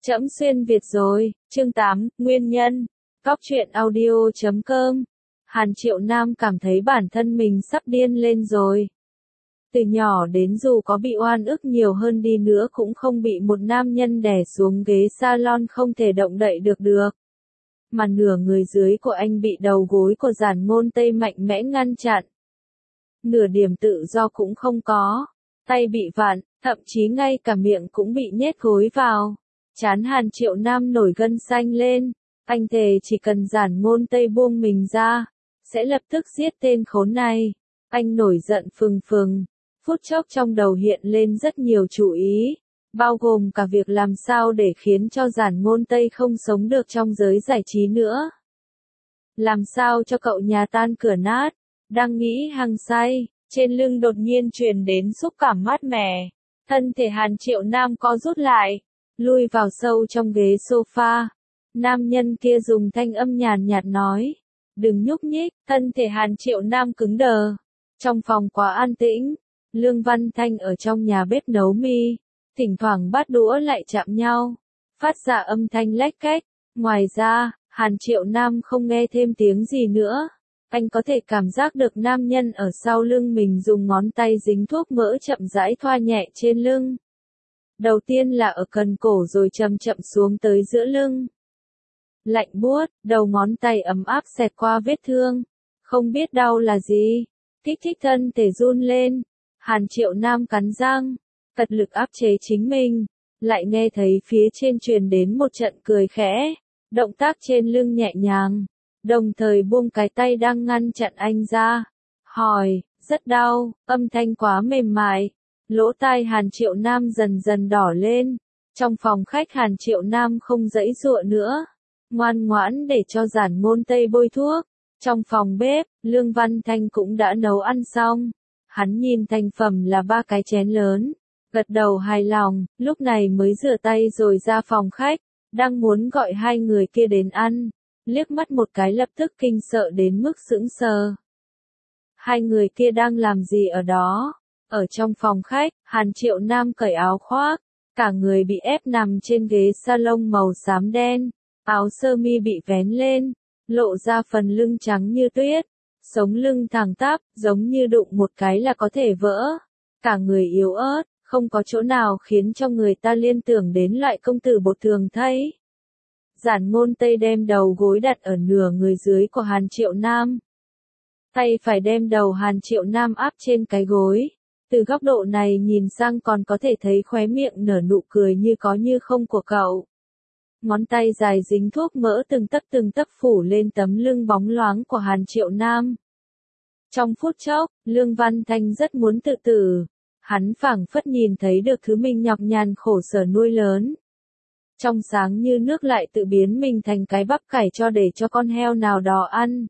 Trẫm xuyên Việt rồi, chương 8, Nguyên nhân. Góc truyện audio.com. Hàn Triệu Nam cảm thấy bản thân mình sắp điên lên rồi. Từ nhỏ đến dù có bị oan ức nhiều hơn đi nữa cũng không bị một nam nhân đè xuống ghế salon không thể động đậy được. Mà nửa người dưới của anh bị đầu gối của Giản Ngôn Tây mạnh mẽ ngăn chặn. Nửa điểm tự do cũng không có. Tay bị vặn, thậm chí ngay cả miệng cũng bị nhét gối vào. Trán Hàn Triệu Nam nổi gân xanh lên, anh thề chỉ cần Giản Ngôn Tây buông mình ra, sẽ lập tức giết tên khốn này. Anh nổi giận phừng phừng, phút chốc trong đầu hiện lên rất nhiều chủ ý, bao gồm cả việc làm sao để khiến cho Giản Ngôn Tây không sống được trong giới giải trí nữa. Làm sao cho cậu nhà tan cửa nát, đang nghĩ hăng say, trên lưng đột nhiên truyền đến xúc cảm mát mẻ. Thân thể Hàn Triệu Nam co rút lại, lui vào sâu trong ghế sofa. Nam nhân kia dùng thanh âm nhàn nhạt nói, đừng nhúc nhích. Thân thể Hàn Triệu Nam cứng đờ. Trong phòng quá an tĩnh, Lương Văn Thanh ở trong nhà bếp nấu mì, thỉnh thoảng bát đũa lại chạm nhau, phát ra âm thanh lách cách. Ngoài ra, Hàn Triệu Nam không nghe thêm tiếng gì nữa. Anh có thể cảm giác được nam nhân ở sau lưng mình dùng ngón tay dính thuốc mỡ chậm rãi thoa nhẹ trên lưng. Đầu tiên là ở cần cổ rồi chậm chậm xuống tới giữa lưng. Lạnh buốt, đầu ngón tay ấm áp xẹt qua vết thương. Không biết đau là gì. Kích thích thân thể run lên. Hàn Triệu Nam cắn răng, tận lực áp chế chính mình. Lại nghe thấy phía trên truyền đến một trận cười khẽ. Động tác trên lưng nhẹ nhàng. Đồng thời buông cái tay đang ngăn chặn anh ra. Hỏi, rất đau, âm thanh quá mềm mại. Lỗ tai Hàn Triệu Nam dần dần đỏ lên. Trong phòng khách Hàn Triệu Nam không giãy giụa nữa. Ngoan ngoãn để cho Giản Ngôn Tây bôi thuốc. Trong phòng bếp, Lương Văn Thanh cũng đã nấu ăn xong. Hắn nhìn thành phẩm là 3 cái chén lớn. Gật đầu hài lòng, lúc này mới rửa tay rồi ra phòng khách. Đang muốn gọi hai người kia đến ăn. Liếc mắt một cái lập tức kinh sợ đến mức sững sờ. Hai người kia đang làm gì ở đó? Ở trong phòng khách, Hàn Triệu Nam cởi áo khoác, cả người bị ép nằm trên ghế salon màu xám đen, áo sơ mi bị vén lên, lộ ra phần lưng trắng như tuyết, sống lưng thẳng tắp, giống như đụng một cái là có thể vỡ. Cả người yếu ớt, không có chỗ nào khiến cho người ta liên tưởng đến loại công tử bột thường thấy. Giản Ngôn Tây đem đầu gối đặt ở nửa người dưới của Hàn Triệu Nam. Tay phải đem đầu Hàn Triệu Nam áp trên cái gối. Từ góc độ này nhìn sang còn có thể thấy khóe miệng nở nụ cười như có như không của cậu. Ngón tay dài dính thuốc mỡ từng tấc phủ lên tấm lưng bóng loáng của Hàn Triệu Nam. Trong phút chốc, Lương Văn Thanh rất muốn tự tử. Hắn phảng phất nhìn thấy được thứ mình nhọc nhằn khổ sở nuôi lớn. Trong sáng như nước lại tự biến mình thành cái bắp cải cho để cho con heo nào đó ăn.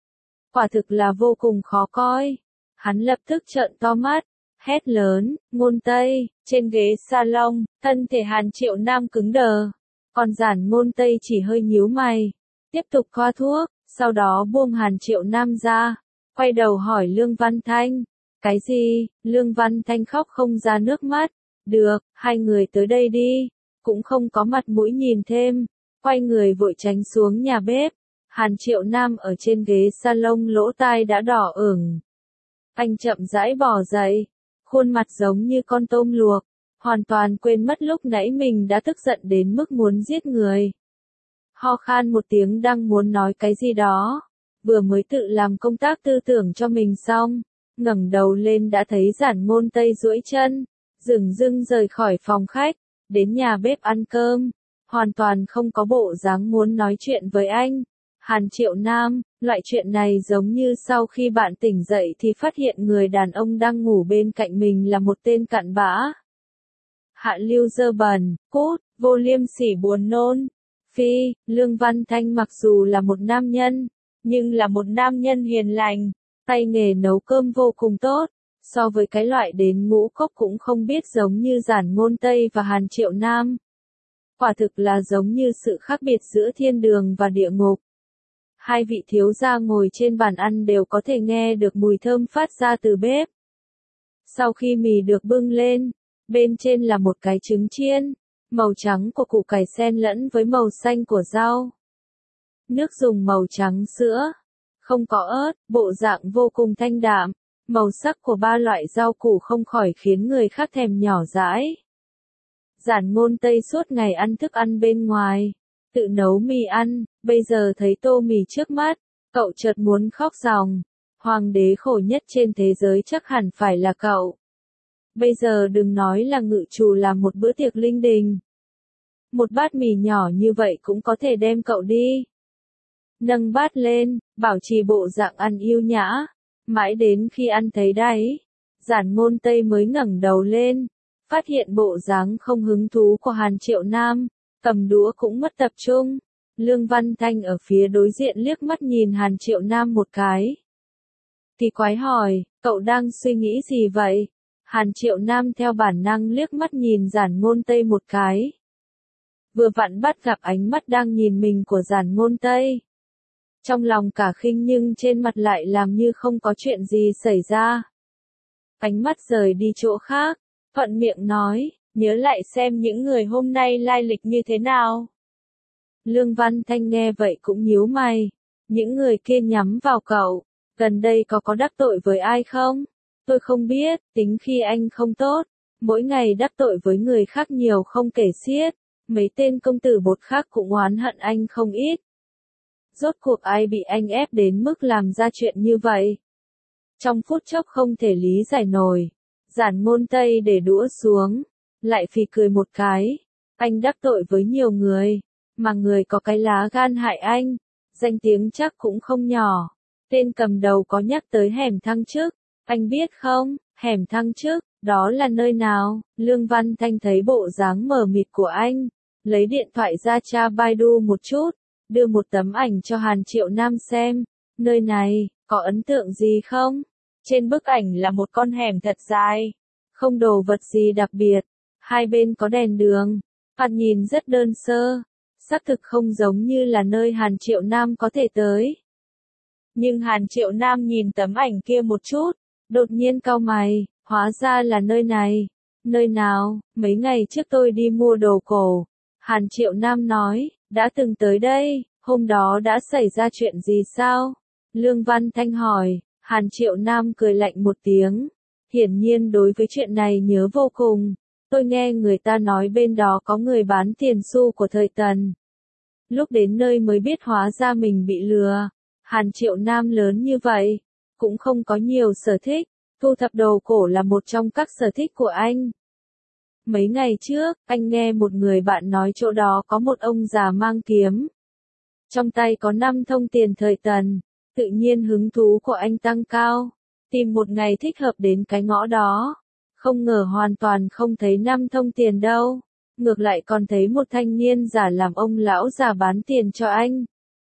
Quả thực là vô cùng khó coi. Hắn lập tức trợn to mắt, hét lớn, Ngôn Tây. Trên ghế salon, thân thể Hàn Triệu Nam cứng đờ. Còn Giản Ngôn Tây chỉ hơi nhíu mày, tiếp tục thoa thuốc, sau đó buông Hàn Triệu Nam ra, quay đầu hỏi Lương Văn Thanh. Cái gì? Lương Văn Thanh khóc không ra nước mắt. Được, hai người tới đây đi. Cũng không có mặt mũi nhìn thêm, quay người vội tránh xuống nhà bếp. Hàn Triệu Nam ở trên ghế salon lỗ tai đã đỏ ửng. Anh chậm rãi bò dậy, khuôn mặt giống như con tôm luộc, hoàn toàn quên mất lúc nãy mình đã tức giận đến mức muốn giết người. Ho khan một tiếng đang muốn nói cái gì đó, vừa mới tự làm công tác tư tưởng cho mình xong, ngẩng đầu lên đã thấy Giản Ngôn Tây duỗi chân, dửng dưng rời khỏi phòng khách. Đến nhà bếp ăn cơm, hoàn toàn không có bộ dáng muốn nói chuyện với anh. Hàn Triệu Nam, loại chuyện này giống như sau khi bạn tỉnh dậy thì phát hiện người đàn ông đang ngủ bên cạnh mình là một tên cặn bã. Hạ lưu dơ bẩn, cút, vô liêm sỉ buồn nôn. Phi, Lương Văn Thanh mặc dù là một nam nhân, nhưng là một nam nhân hiền lành, tay nghề nấu cơm vô cùng tốt. So với cái loại đến ngũ cốc cũng không biết giống như Giản Ngôn Tây và Hàn Triệu Nam. Quả thực là giống như sự khác biệt giữa thiên đường và địa ngục. Hai vị thiếu gia ngồi trên bàn ăn đều có thể nghe được mùi thơm phát ra từ bếp. Sau khi mì được bưng lên, bên trên là một cái trứng chiên, Màu trắng của củ cải xen lẫn với màu xanh của rau. Nước dùng màu trắng sữa, không có ớt, bộ dạng vô cùng thanh đạm. Màu sắc của ba loại rau củ không khỏi khiến người khác thèm nhỏ dãi. Giản Ngôn Tây suốt ngày ăn thức ăn bên ngoài, tự nấu mì ăn, bây giờ thấy tô mì trước mắt, cậu chợt muốn khóc ròng. Hoàng đế khổ nhất trên thế giới chắc hẳn phải là cậu. Bây giờ đừng nói là ngự trù làm một bữa tiệc linh đình. Một bát mì nhỏ như vậy cũng có thể đem cậu đi. Nâng bát lên, bảo trì bộ dạng ăn yêu nhã. Mãi đến khi ăn thấy đáy, Giản Ngôn Tây mới ngẩng đầu lên, phát hiện bộ dáng không hứng thú của Hàn Triệu Nam, cầm đũa cũng mất tập trung. Lương Văn Thanh ở phía đối diện liếc mắt nhìn Hàn Triệu Nam một cái. Kỳ quái hỏi, cậu đang suy nghĩ gì vậy? Hàn Triệu Nam theo bản năng liếc mắt nhìn Giản Ngôn Tây một cái. Vừa vặn bắt gặp ánh mắt đang nhìn mình của Giản Ngôn Tây. Trong lòng cả khinh nhưng trên mặt lại làm như không có chuyện gì xảy ra. Ánh mắt rời đi chỗ khác, thuận miệng nói, nhớ lại xem những người hôm nay lai lịch như thế nào. Lương Văn Thanh nghe vậy cũng nhíu mày, những người kia nhắm vào cậu, gần đây có đắc tội với ai không? Tôi không biết, tính khi anh không tốt, mỗi ngày đắc tội với người khác nhiều không kể xiết, mấy tên công tử bột khác cũng oán hận anh không ít. Rốt cuộc ai bị anh ép đến mức làm ra chuyện như vậy? Trong phút chốc không thể lý giải nổi, Giản Ngôn Tây để đũa xuống, lại phì cười một cái. Anh đắc tội với nhiều người, mà người có cái lá gan hại anh, danh tiếng chắc cũng không nhỏ. Tên cầm đầu có nhắc tới hẻm Thăng Chức, anh biết không, hẻm Thăng Chức, đó là nơi nào? Lương Văn Thanh thấy bộ dáng mờ mịt của anh, lấy điện thoại ra tra Baidu một chút, đưa một tấm ảnh cho Hàn Triệu Nam xem. Nơi này, có ấn tượng gì không? Trên bức ảnh là một con hẻm thật dài, không đồ vật gì đặc biệt, hai bên có đèn đường, thoạt nhìn rất đơn sơ, xác thực không giống như là nơi Hàn Triệu Nam có thể tới. Nhưng Hàn Triệu Nam nhìn tấm ảnh kia một chút, đột nhiên cau mày, hóa ra là nơi này. Nơi nào? Mấy ngày trước tôi đi mua đồ cổ. Hàn Triệu Nam nói, đã từng tới đây, hôm đó đã xảy ra chuyện gì sao? Lương Văn Thanh hỏi. Hàn Triệu Nam cười lạnh một tiếng, hiển nhiên đối với chuyện này nhớ vô cùng. Tôi nghe người ta nói bên đó có người bán tiền xu của thời Tần. Lúc đến nơi mới biết hóa ra mình bị lừa. Hàn Triệu Nam lớn như vậy, cũng không có nhiều sở thích, thu thập đồ cổ là một trong các sở thích của anh. Mấy ngày trước, anh nghe một người bạn nói chỗ đó có một ông già mang kiếm. Trong tay có 5 thông tiền thời Tần. Tự nhiên hứng thú của anh tăng cao, tìm một ngày thích hợp đến cái ngõ đó. Không ngờ hoàn toàn không thấy 5 thông tiền đâu, ngược lại còn thấy một thanh niên giả làm ông lão già bán tiền cho anh.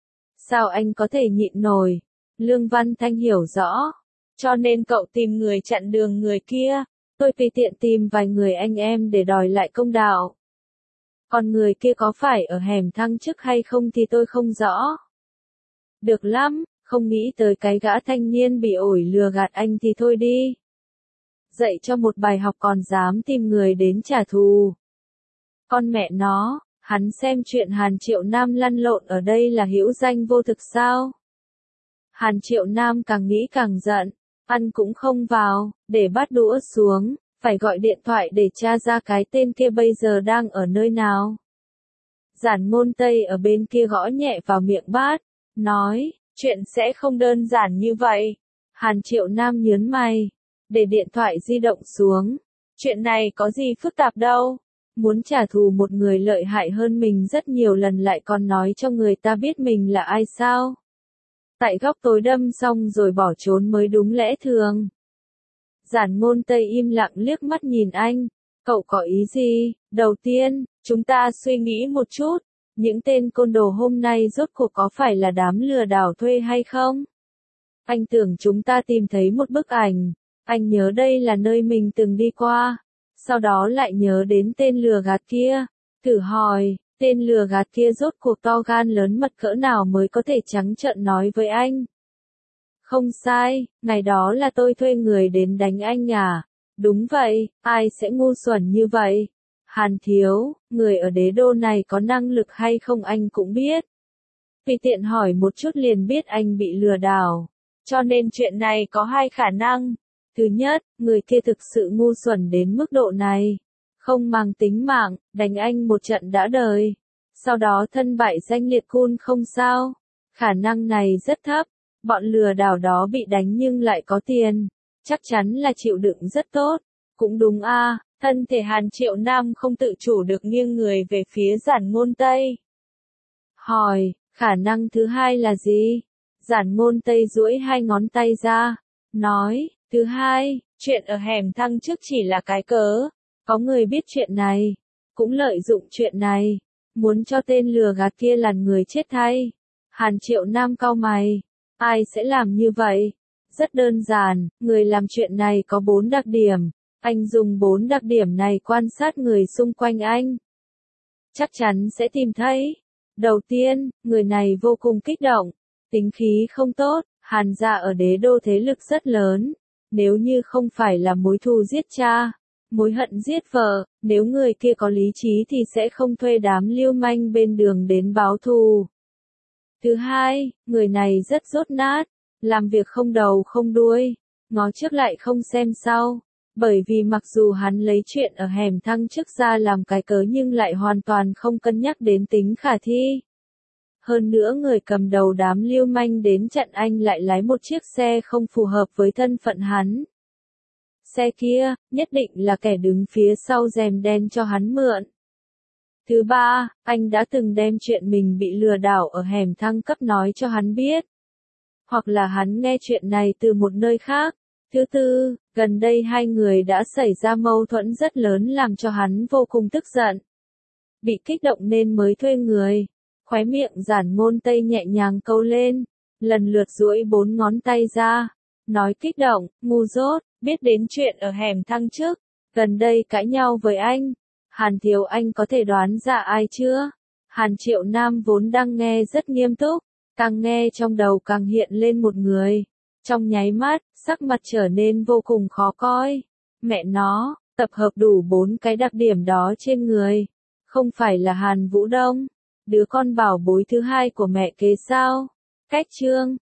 Sao anh có thể nhịn nổi? Lương Văn Thanh hiểu rõ, cho nên cậu tìm người chặn đường người kia. Tôi tùy tiện tìm vài người anh em để đòi lại công đạo. Còn người kia có phải ở hẻm Thăng Chức hay không thì tôi không rõ. Được lắm. Không nghĩ tới cái gã thanh niên bị ổi lừa gạt anh thì thôi đi. Dạy cho một bài học còn dám tìm người đến trả thù. Con mẹ nó, hắn xem chuyện Hàn Triệu Nam lăn lộn ở đây là hữu danh vô thực sao? Hàn Triệu Nam càng nghĩ càng giận, ăn cũng không vào, để bát đũa xuống, phải gọi điện thoại để tra ra cái tên kia bây giờ đang ở nơi nào. Giản Ngôn Tây ở bên kia gõ nhẹ vào miệng bát, nói. Chuyện sẽ không đơn giản như vậy. Hàn Triệu Nam nhớn mày, để điện thoại di động xuống. Chuyện này có gì phức tạp đâu. Muốn trả thù một người lợi hại hơn mình rất nhiều lần lại còn nói cho người ta biết mình là ai sao? Tại góc tối đâm xong rồi bỏ trốn mới đúng lẽ thường. Giản Ngôn Tây im lặng liếc mắt nhìn anh. Cậu có ý gì? Đầu tiên, chúng ta suy nghĩ một chút. Những tên côn đồ hôm nay rốt cuộc có phải là đám lừa đảo thuê hay không? Anh tưởng chúng ta tìm thấy một bức ảnh. Anh nhớ đây là nơi mình từng đi qua. Sau đó lại nhớ đến tên lừa gạt kia. Thử hỏi, tên lừa gạt kia rốt cuộc to gan lớn mật cỡ nào mới có thể trắng trợn nói với anh? Không sai, ngày đó là tôi thuê người đến đánh anh à? Đúng vậy, ai sẽ ngu xuẩn như vậy? Hàn thiếu, người ở đế đô này có năng lực hay không anh cũng biết. Vì tiện hỏi một chút liền biết anh bị lừa đảo. Cho nên chuyện này có hai khả năng. Thứ nhất, người kia thực sự ngu xuẩn đến mức độ này. Không mang tính mạng, đánh anh một trận đã đời. Sau đó thân bại danh liệt cun không sao. Khả năng này rất thấp. Bọn lừa đảo đó bị đánh nhưng lại có tiền. Chắc chắn là chịu đựng rất tốt. Cũng đúng a, thân thể Hàn Triệu Nam không tự chủ được nghiêng người về phía Giản Ngôn Tây. Hỏi, khả năng thứ hai là gì? Giản Ngôn Tây duỗi hai ngón tay ra. Nói, thứ hai, chuyện ở hẻm thăng trước chỉ là cái cớ. Có người biết chuyện này. Cũng lợi dụng chuyện này. Muốn cho tên lừa gạt kia lằn người chết thay. Hàn Triệu Nam cau mày. Ai sẽ làm như vậy? Rất đơn giản, người làm chuyện này có 4 đặc điểm. Anh dùng 4 đặc điểm này quan sát người xung quanh anh. Chắc chắn sẽ tìm thấy. Đầu tiên, người này vô cùng kích động. Tính khí không tốt, Hàn gia ở đế đô thế lực rất lớn. Nếu như không phải là mối thù giết cha, mối hận giết vợ, nếu người kia có lý trí thì sẽ không thuê đám lưu manh bên đường đến báo thù. Thứ hai, người này rất dốt nát, làm việc không đầu không đuôi, ngó trước lại không xem sau. Bởi vì mặc dù hắn lấy chuyện ở hẻm thăng trước ra làm cái cớ nhưng lại hoàn toàn không cân nhắc đến tính khả thi. Hơn nữa người cầm đầu đám lưu manh đến chặn anh lại lái một chiếc xe không phù hợp với thân phận hắn. Xe kia, nhất định là kẻ đứng phía sau rèm đen cho hắn mượn. Thứ ba, anh đã từng đem chuyện mình bị lừa đảo ở hẻm thăng cấp nói cho hắn biết. Hoặc là hắn nghe chuyện này từ một nơi khác. Thứ tư, gần đây hai người đã xảy ra mâu thuẫn rất lớn làm cho hắn vô cùng tức giận. Bị kích động nên mới thuê người. Khóe miệng Giản Ngôn Tây nhẹ nhàng câu lên, lần lượt duỗi 4 ngón tay ra. Nói kích động, ngu dốt, biết đến chuyện ở hẻm thăng trước. Gần đây cãi nhau với anh. Hàn thiếu anh có thể đoán ra ai chưa? Hàn Triệu Nam vốn đang nghe rất nghiêm túc. Càng nghe trong đầu càng hiện lên một người. Trong nháy mắt, sắc mặt trở nên vô cùng khó coi. Mẹ nó, tập hợp đủ 4 cái đặc điểm đó trên người. Không phải là Hàn Vũ Đông, đứa con bảo bối thứ hai của mẹ kế sao? Cách chương